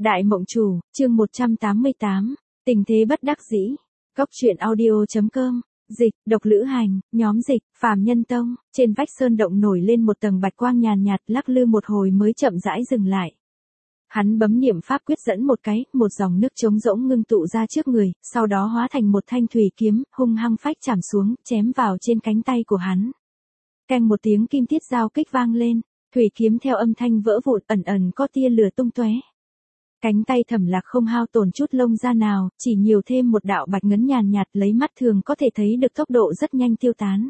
Đại Mộng Chủ, chương 188, tình thế bất đắc dĩ. Góc truyện audio.com, dịch, độc lữ hành, nhóm dịch, Phàm Nhân Tông, trên vách sơn động nổi lên một tầng bạch quang nhàn nhạt, lắc lư một hồi mới chậm rãi dừng lại. Hắn bấm niệm pháp quyết dẫn một cái, một dòng nước trống rỗng ngưng tụ ra trước người, sau đó hóa thành một thanh thủy kiếm, hung hăng phách chạm xuống, chém vào trên cánh tay của hắn. Keng một tiếng kim tiết giao kích vang lên, thủy kiếm theo âm thanh vỡ vụn, ẩn ẩn có tia lửa tung tóe. Cánh tay Thẩm Lạc không hao tổn chút lông da nào, chỉ nhiều thêm một đạo bạch ngấn nhàn nhạt, lấy mắt thường có thể thấy được tốc độ rất nhanh tiêu tán.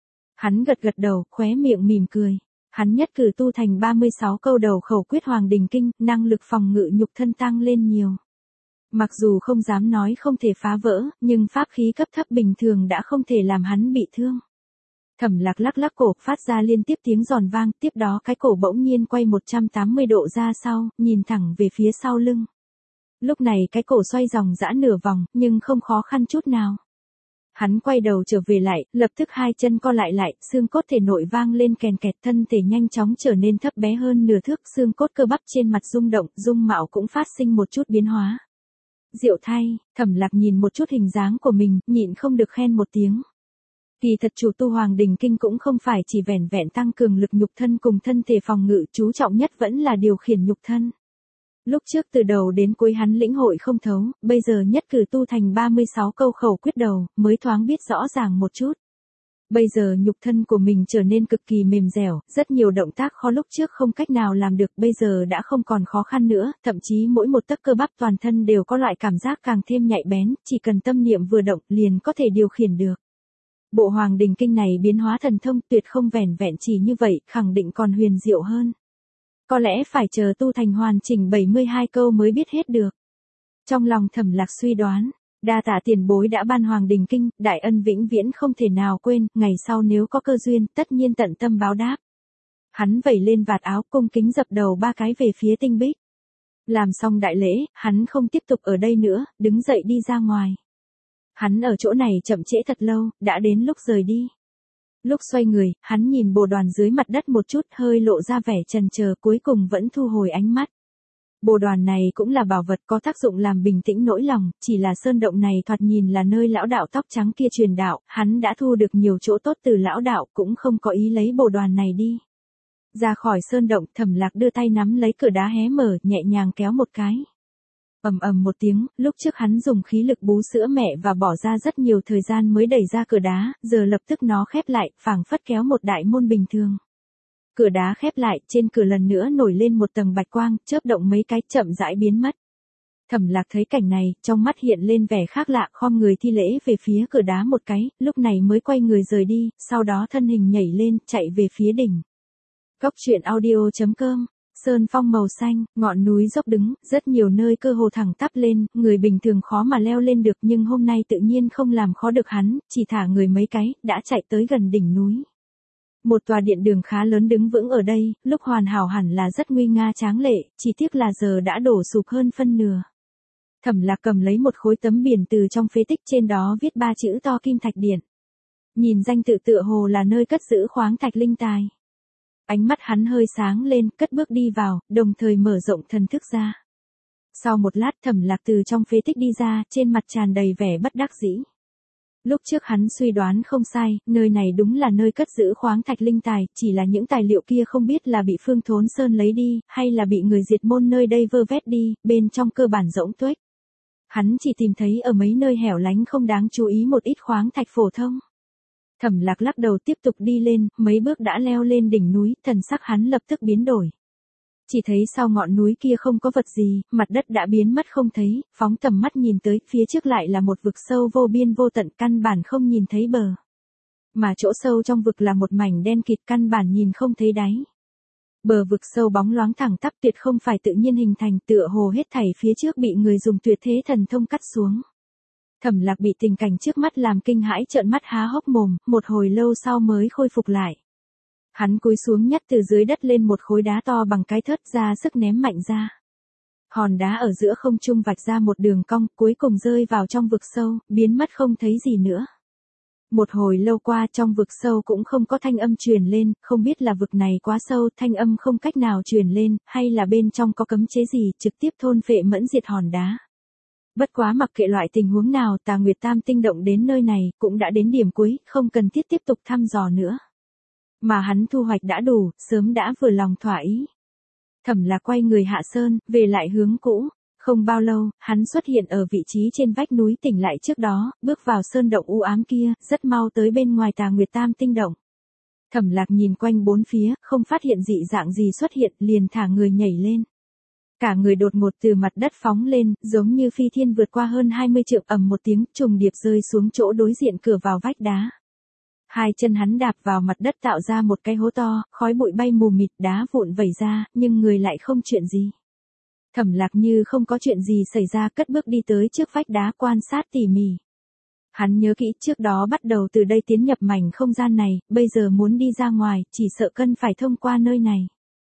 Hắn gật gật đầu, khóe miệng mỉm cười. Hắn nhất cử tu thành 36 câu đầu khẩu quyết Hoàng Đình Kinh, năng lực phòng ngự nhục thân tăng lên nhiều. Mặc dù không dám nói không thể phá vỡ, nhưng pháp khí cấp thấp bình thường đã không thể làm hắn bị thương. Thẩm Lạc lắc lắc cổ, phát ra liên tiếp tiếng giòn vang, tiếp đó cái cổ bỗng nhiên quay 180 độ ra sau, nhìn thẳng về phía sau lưng. Lúc này cái cổ xoay vòng dã nửa vòng, nhưng không khó khăn chút nào. Hắn quay đầu trở về lại, lập tức hai chân co lại, xương cốt thể nội vang lên kèn kẹt, thân thể nhanh chóng trở nên thấp bé hơn nửa thước, xương cốt cơ bắp trên mặt rung động, dung mạo cũng phát sinh một chút biến hóa. Diệu thay, Thẩm Lạc nhìn một chút hình dáng của mình, nhịn không được khen một tiếng. Kỳ thật chủ tu Hoàng Đình Kinh cũng không phải chỉ vẻn vẹn tăng cường lực nhục thân cùng thân thể phòng ngự, chú trọng nhất vẫn là điều khiển nhục thân. Lúc trước từ đầu đến cuối hắn lĩnh hội không thấu, bây giờ nhất cử tu thành 36 câu khẩu quyết đầu, mới thoáng biết rõ ràng một chút. Bây giờ nhục thân của mình trở nên cực kỳ mềm dẻo, rất nhiều động tác khó lúc trước không cách nào làm được, bây giờ đã không còn khó khăn nữa, thậm chí mỗi một tấc cơ bắp toàn thân đều có loại cảm giác càng thêm nhạy bén, chỉ cần tâm niệm vừa động liền có thể điều khiển được. Bộ Hoàng Đình Kinh này biến hóa thần thông tuyệt không vẻn vẹn chỉ như vậy, khẳng định còn huyền diệu hơn. Có lẽ phải chờ tu thành hoàn chỉnh 72 câu mới biết hết được. Trong lòng Thẩm Lạc suy đoán, đa tạ tiền bối đã ban Hoàng Đình Kinh, đại ân vĩnh viễn không thể nào quên, ngày sau nếu có cơ duyên, tất nhiên tận tâm báo đáp. Hắn vẩy lên vạt áo, cung kính dập đầu 3 cái về phía Tinh Bích. Làm xong đại lễ, hắn không tiếp tục ở đây nữa, đứng dậy đi ra ngoài. Hắn ở chỗ này chậm trễ thật lâu, đã đến lúc rời đi. Lúc xoay người, hắn nhìn bồ đoàn dưới mặt đất một chút, hơi lộ ra vẻ chần chờ, cuối cùng vẫn thu hồi ánh mắt. Bồ đoàn này cũng là bảo vật có tác dụng làm bình tĩnh nỗi lòng, chỉ là sơn động này thoạt nhìn là nơi lão đạo tóc trắng kia truyền đạo, hắn đã thu được nhiều chỗ tốt từ lão đạo, cũng không có ý lấy bồ đoàn này đi. Ra khỏi sơn động, Thẩm Lạc đưa tay nắm lấy cửa đá hé mở, nhẹ nhàng kéo một cái. Ầm ầm một tiếng, lúc trước hắn dùng khí lực bú sữa mẹ và bỏ ra rất nhiều thời gian mới đẩy ra cửa đá, giờ lập tức nó khép lại, phảng phất kéo một đại môn bình thường. Cửa đá khép lại, trên cửa lần nữa nổi lên một tầng bạch quang, chớp động mấy cái, chậm rãi biến mất. Thẩm Lạc thấy cảnh này, trong mắt hiện lên vẻ khác lạ, khom người thi lễ về phía cửa đá một cái, lúc này mới quay người rời đi, sau đó thân hình nhảy lên, chạy về phía đỉnh. Góc truyện audio.com. Sơn phong màu xanh, ngọn núi dốc đứng, rất nhiều nơi cơ hồ thẳng tắp lên, người bình thường khó mà leo lên được, nhưng hôm nay tự nhiên không làm khó được hắn, chỉ thả người mấy cái, đã chạy tới gần đỉnh núi. Một tòa điện đường khá lớn đứng vững ở đây, lúc hoàn hảo hẳn là rất nguy nga tráng lệ, chỉ tiếc là giờ đã đổ sụp hơn phân nửa. Thẩm Lạc cầm lấy một khối tấm biển từ trong phế tích, trên đó viết 3 chữ to Kim Thạch Điện. Nhìn danh tự tựa hồ là nơi cất giữ khoáng thạch linh tài. Ánh mắt hắn hơi sáng lên, cất bước đi vào, đồng thời mở rộng thần thức ra. Sau một lát Thẩm Lạc từ trong phế tích đi ra, trên mặt tràn đầy vẻ bất đắc dĩ. Lúc trước hắn suy đoán không sai, nơi này đúng là nơi cất giữ khoáng thạch linh tài, chỉ là những tài liệu kia không biết là bị Phương Thốn Sơn lấy đi, hay là bị người diệt môn nơi đây vơ vét đi, bên trong cơ bản rỗng tuếch. Hắn chỉ tìm thấy ở mấy nơi hẻo lánh không đáng chú ý một ít khoáng thạch phổ thông. Thẩm Lạc lắc đầu tiếp tục đi lên, mấy bước đã leo lên đỉnh núi, thần sắc hắn lập tức biến đổi. Chỉ thấy sau ngọn núi kia không có vật gì, mặt đất đã biến mất không thấy, phóng tầm mắt nhìn tới, phía trước lại là một vực sâu vô biên vô tận, căn bản không nhìn thấy bờ. Mà chỗ sâu trong vực là một mảnh đen kịt, căn bản nhìn không thấy đáy. Bờ vực sâu bóng loáng thẳng tắp, tuyệt không phải tự nhiên hình thành, tựa hồ hết thảy phía trước bị người dùng tuyệt thế thần thông cắt xuống. Thẩm Lạc bị tình cảnh trước mắt làm kinh hãi, trợn mắt há hốc mồm, một hồi lâu sau mới khôi phục lại. Hắn cúi xuống nhặt từ dưới đất lên một khối đá to bằng cái thớt, ra sức ném mạnh ra. Hòn đá ở giữa không trung vạch ra một đường cong, cuối cùng rơi vào trong vực sâu, biến mất không thấy gì nữa. Một hồi lâu qua trong vực sâu cũng không có thanh âm truyền lên, không biết là vực này quá sâu, thanh âm không cách nào truyền lên, hay là bên trong có cấm chế gì, trực tiếp thôn phệ mẫn diệt hòn đá. Bất quá mặc kệ loại tình huống nào, Tà Nguyệt Tam Tinh động đến nơi này, cũng đã đến điểm cuối, không cần thiết tiếp tục thăm dò nữa. Mà hắn thu hoạch đã đủ, sớm đã vừa lòng thỏa ý. Thẩm Lạc quay người hạ sơn, về lại hướng cũ. Không bao lâu, hắn xuất hiện ở vị trí trên vách núi tỉnh lại trước đó, bước vào sơn động u ám kia, rất mau tới bên ngoài Tà Nguyệt Tam Tinh động. Thẩm Lạc nhìn quanh bốn phía, không phát hiện dị dạng gì xuất hiện, liền thả người nhảy lên. Cả người đột ngột từ mặt đất phóng lên, giống như phi thiên vượt qua hơn 20 trượng, ầm một tiếng, trùng điệp rơi xuống chỗ đối diện cửa vào vách đá. Hai chân hắn đạp vào mặt đất tạo ra một cái hố to, khói bụi bay mù mịt, đá vụn vẩy ra, nhưng người lại không chuyện gì. Thẩm Lạc như không có chuyện gì xảy ra, cất bước đi tới trước vách đá quan sát tỉ mỉ. Hắn nhớ kỹ trước đó bắt đầu từ đây tiến nhập mảnh không gian này, bây giờ muốn đi ra ngoài, chỉ sợ cần phải thông qua nơi này.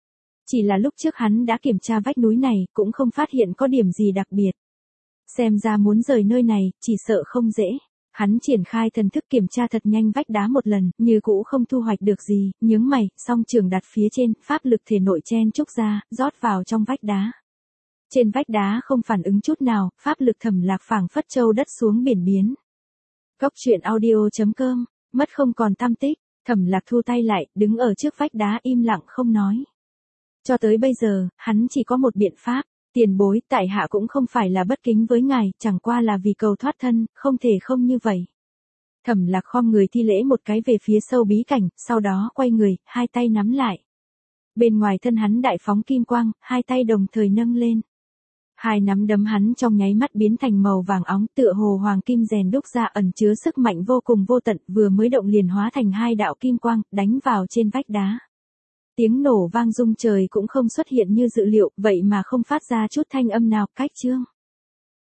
Chỉ là lúc trước hắn đã kiểm tra vách núi này, cũng không phát hiện có điểm gì đặc biệt. Xem ra muốn rời nơi này, chỉ sợ không dễ. Hắn triển khai thần thức kiểm tra thật nhanh vách đá một lần, như cũ không thu hoạch được gì, nhướng mày, song trường đặt phía trên, pháp lực thể nội chen trúc ra, rót vào trong vách đá. Trên vách đá không phản ứng chút nào, pháp lực Thẩm Lạc phảng phất châu đất xuống biển biến. Góc truyện audio.com, mất không còn tăm tích, Thẩm Lạc thu tay lại, đứng ở trước vách đá im lặng không nói. Cho tới bây giờ, hắn chỉ có một biện pháp, tiền bối, tại hạ cũng không phải là bất kính với ngài, chẳng qua là vì cầu thoát thân, không thể không như vậy. Thẩm Lạc khom người thi lễ một cái về phía sâu bí cảnh, sau đó quay người, hai tay nắm lại. Bên ngoài thân hắn đại phóng kim quang, hai tay đồng thời nâng lên. Hai nắm đấm hắn trong nháy mắt biến thành màu vàng óng, tựa hồ hoàng kim rèn đúc ra, ẩn chứa sức mạnh vô cùng vô tận, vừa mới động liền hóa thành hai đạo kim quang, đánh vào trên vách đá. Tiếng nổ vang rung trời cũng không xuất hiện như dự liệu, vậy mà không phát ra chút thanh âm nào, cách chương.